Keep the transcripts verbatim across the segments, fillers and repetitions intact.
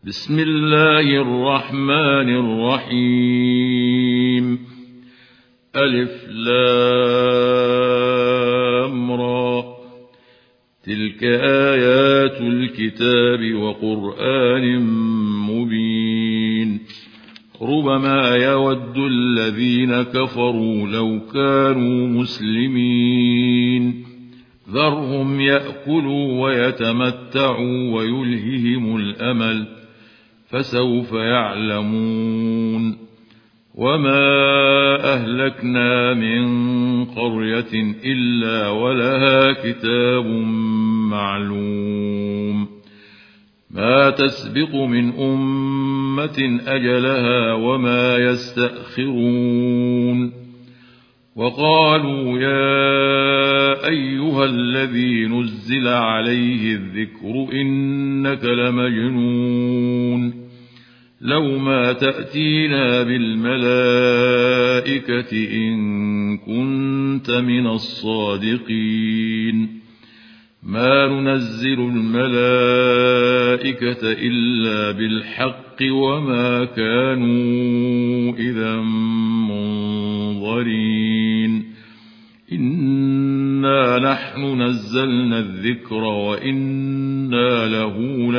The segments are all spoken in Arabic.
بسم الله الرحمن الرحيم. ألف لام را، تلك آيات الكتاب وقرآن مبين. ربما يود الذين كفروا لو كانوا مسلمين، ذرهم يأكلوا ويتمتعوا ويلههم الأمل، فسوف يعلمون. وما أهلكنا من قرية إلا ولها كتاب معلوم، ما تسبق من أمة أجلها وما يستأخرون. وقالوا يا أيها الذي نزل عليه الذكر إنك لمجنون، لو ما تأتينا بالملائكة إن كنت من الصادقين. ما ننزل الملائكة إلا بالحق وما كانوا إذا منظرين. إنا نحن نزلنا الذكر وإنا له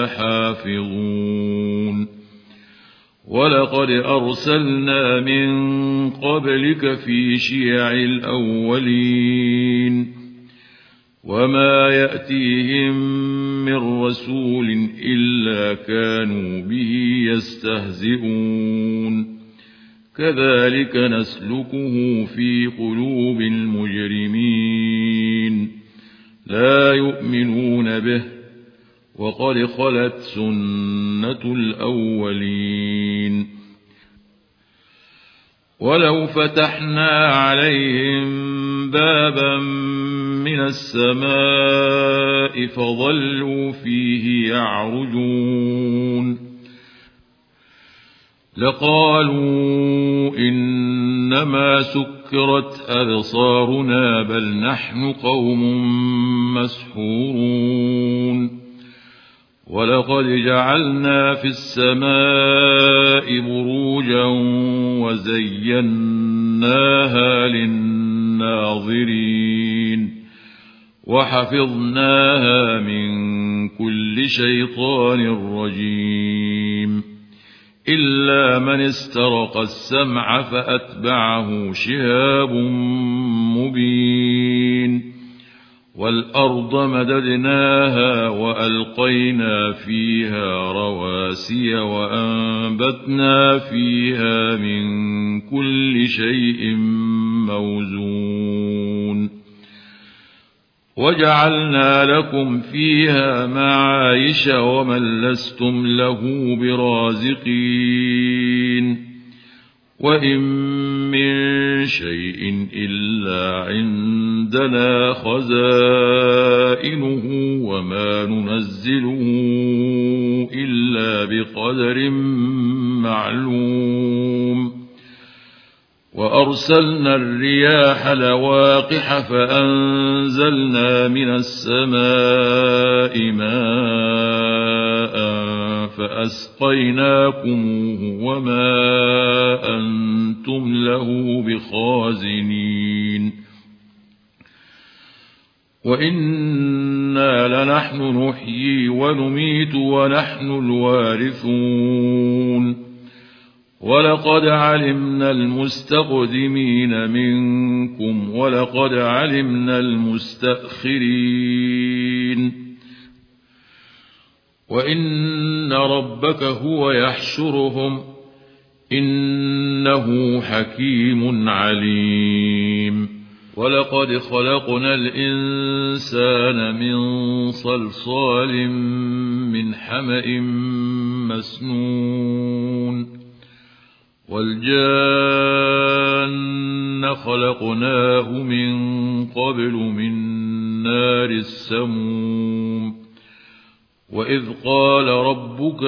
لحافظون. ولقد أرسلنا من قبلك في شيع الأولين، وما يأتيهم من رسول إلا كانوا به يستهزئون. كذلك نسلكه في قلوب المجرمين، لا يؤمنون به، وقد خلت سنة الأولين. ولو فتحنا عليهم بابا من السماء فظلوا فيه يعرجون لقالوا إنما سكرت أبصارنا بل نحن قوم مسحورون. ولقد جعلنا في السماء بروجا وزيناها للناظرين، وحفظناها من كل شيطان رجيم، إلا من استرق السمع فأتبعه شهاب مبين. والأرض مددناها وألقينا فيها رواسي وأنبتنا فيها من كل شيء موزون، وجعلنا لكم فيها معايش ومن لستم له برازقين. وإن من شيء إلا عندنا خزائنه وما ننزله إلا بقدر معلوم. وأرسلنا الرياح لواقح فأنزلنا من السماء ماء فأسقيناكموه وما أنتم له بخازنين. وإنا لنحن نحيي ونميت ونحن الوارثون. ولقد علمنا المستقدمين منكم ولقد علمنا المستأخرين. وإن ربك هو يحشرهم إنه حكيم عليم. ولقد خلقنا الإنسان من صلصال من حمأ مسنون. والجان خلقناه من قبل من نار السموم. وإذ قال ربك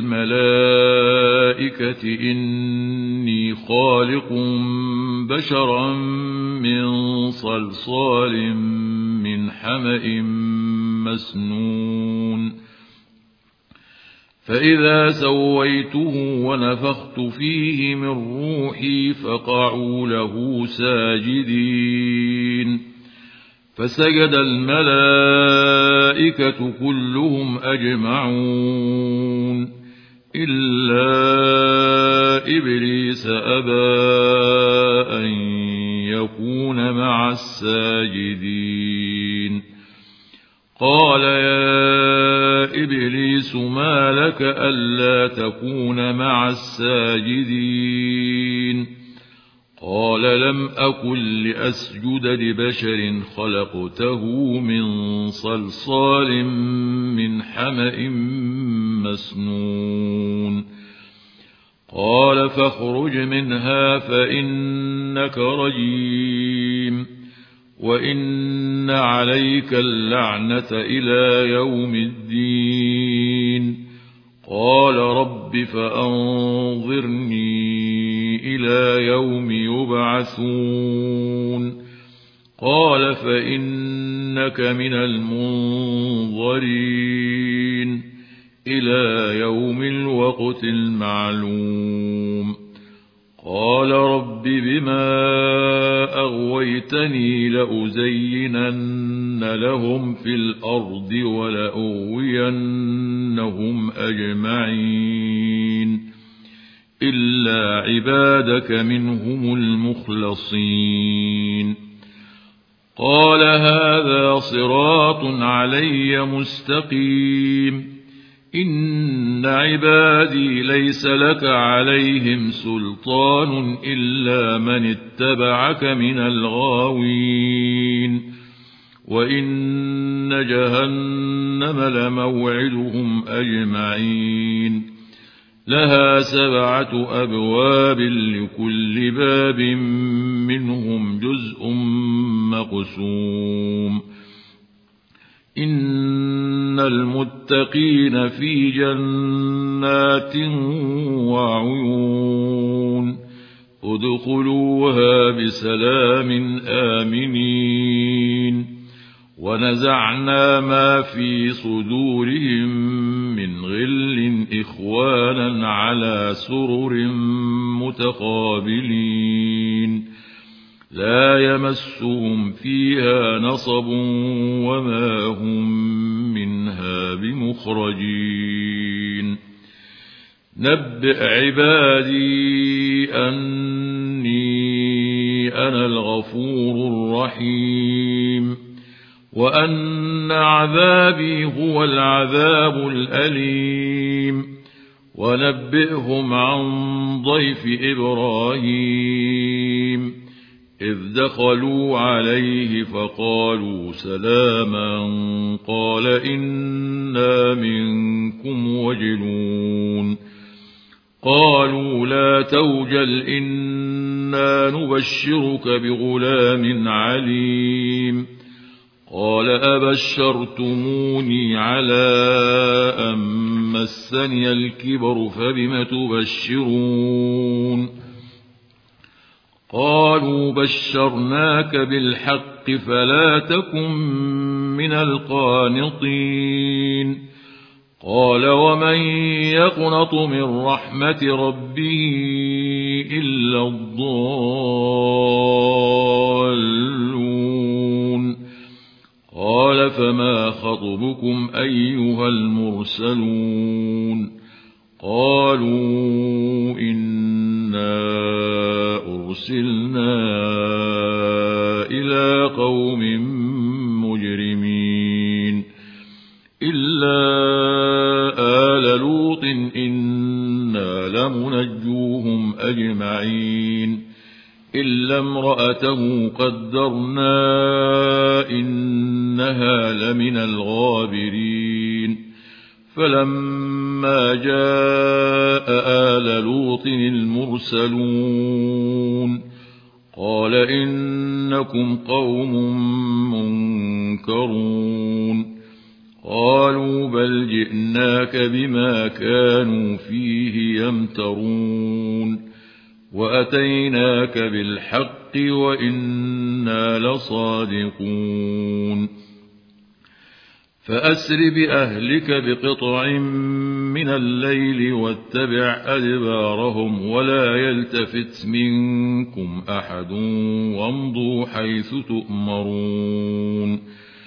للملائكة إني خالق بشرا من صلصال من حمأ مسنون فإذا سويته ونفخت فيه من روحي فقعوا له ساجدين فسجد الملائكة كلهم أجمعون إلا إبليس أبى أن يكون مع الساجدين قال يا إبليس ما لك ألا تكون مع الساجدين قال لم أكن لأسجد لبشر خلقته من صلصال من حمأ مسنون قال فاخرج منها فإنك رجيم وإن عليك اللعنة إلى يوم الدين قال رب فأنظرني إلى يوم يبعثون قال فإنك من المنظرين إلى يوم الوقت المعلوم قال رب بما أغويتني لأزينن لهم في الأرض ولأغوينهم أجمعين إلا عبادك منهم المخلصين قال هذا صراط علي مستقيم إن عبادي ليس لك عليهم سلطان إلا من اتبعك من الغاوين وإن جهنم لموعدهم أجمعين لها سبعة أبواب لكل باب منهم جزء مقسوم إن المتقين في جنات وعيون ادخلوها بسلام آمنين ونزعنا ما في صدورهم من غل إخوانا على سرر متقابلين لا يمسهم فيها نصب وما هم منها بمخرجين نبئ عبادي أني أنا الغفور الرحيم وأن عذابي هو العذاب الأليم ونبئهم عن ضيف إبراهيم إذ دخلوا عليه فقالوا سلاما قال إنا منكم وجلون قالوا لا توجل إنا نبشرك بغلام عليم قال أبشرتموني على أن مسني الكبر فبم تبشرون قالوا بشرناك بالحق فلا تكن من القانطين قال ومن يقنط من رحمة ربه إلا الضالون قال فما خطبكم أيها المرسلون قالوا إنا أرسلنا إلى قوم مجرمين إلا آل لوط إنا لمنجوهم أجمعين إلا امرأته قدرنا إنها لمن الغابرين فلما جاء آل لوط المرسلون قال إنكم قوم منكرون قالوا بل جئناك بما كانوا فيه يمترون وأتيناك بالحق وإنا لصادقون فأسر بأهلك بقطع من الليل واتبع أدبارهم ولا يلتفت منكم أحد وامضوا حيث تؤمرون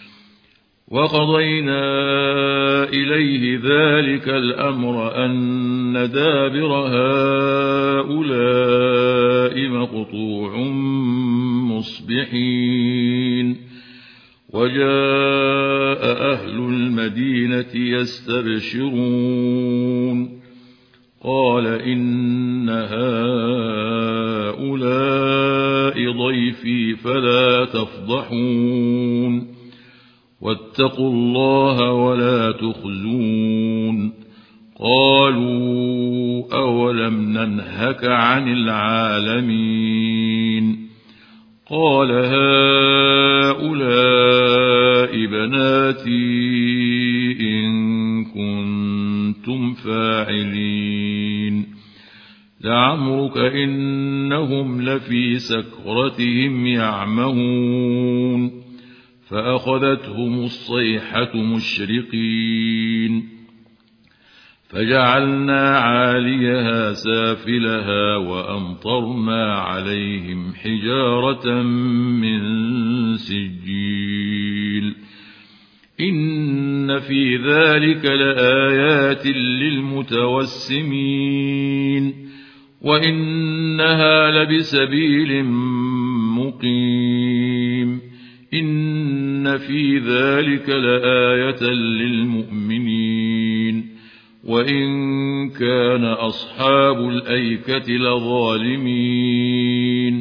وقضينا إليه ذلك الأمر أن دابر هؤلاء مقطوع مصبحين وجاء أهل المدينة يستبشرون قال إن هؤلاء ضيفي فلا تفضحون واتقوا الله ولا تخزون قالوا أولم ننهك عن العالمين قال هؤلاء بناتي إن كنتم فاعلين لعمرك إنهم لفي سكرتهم يعمهون فأخذتهم الصيحة مشرقين فجعلنا عاليها سافلها وأمطرنا عليهم حجارة من سجيل إن في ذلك لآيات للمتوسمين وإنها لبسبيل مقيم إن في ذلك لآية للمؤمنين وإن كان أصحاب الأيكة لظالمين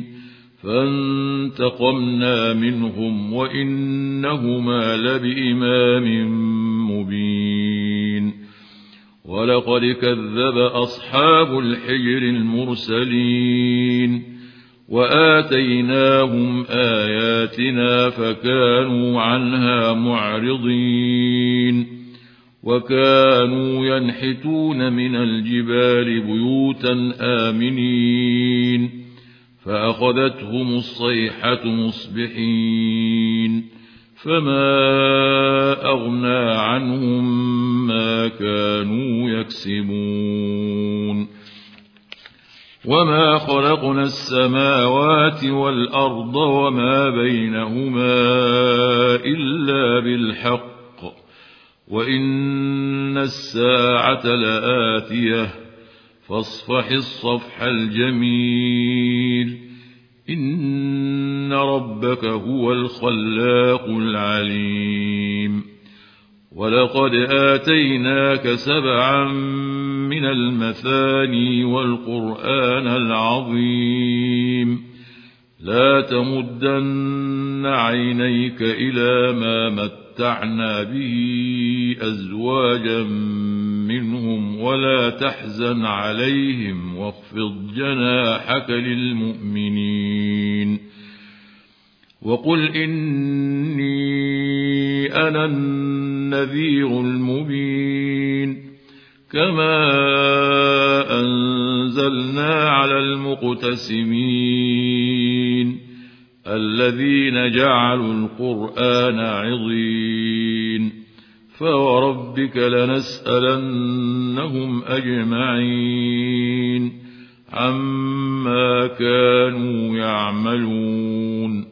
فانتقمنا منهم وإنهما لبإمام مبين ولقد كذب أصحاب الحجر المرسلين وآتيناهم آياتنا فكانوا عنها معرضين وكانوا ينحتون من الجبال بيوتا آمنين فأخذتهم الصيحة مصبحين فما أغنى عنهم ما كانوا يكسبون وما خلقنا السماوات والأرض وما بينهما إلا بالحق وإن الساعة لآتية فاصفح الصفح الجميل إن ربك هو الخلاق العليم ولقد آتيناك سبعا من المثاني والقرآن العظيم لا تمدن عينيك إلى ما متعنا به أزواجا منهم ولا تحزن عليهم واخفض جناحك للمؤمنين وقل إني أنا النذير المبين كما أنزلنا على المقتسمين الذين جعلوا القرآن عضين فوربك لنسألنهم أجمعين عما كانوا يعملون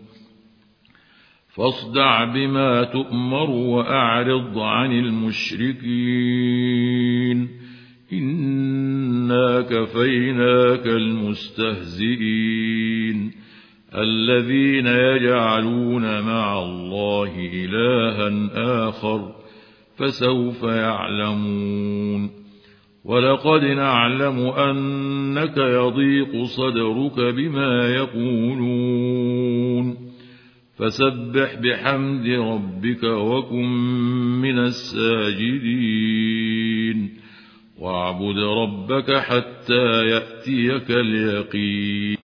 فاصدع بما تؤمر وأعرض عن المشركين إنا كفيناك المستهزئين الذين يجعلون مع الله إلها آخر فسوف يعلمون ولقد نعلم أنك يضيق صدرك بما يقولون فسبح بحمد ربك وكن من الساجدين واعبد ربك حتى يأتيك اليقين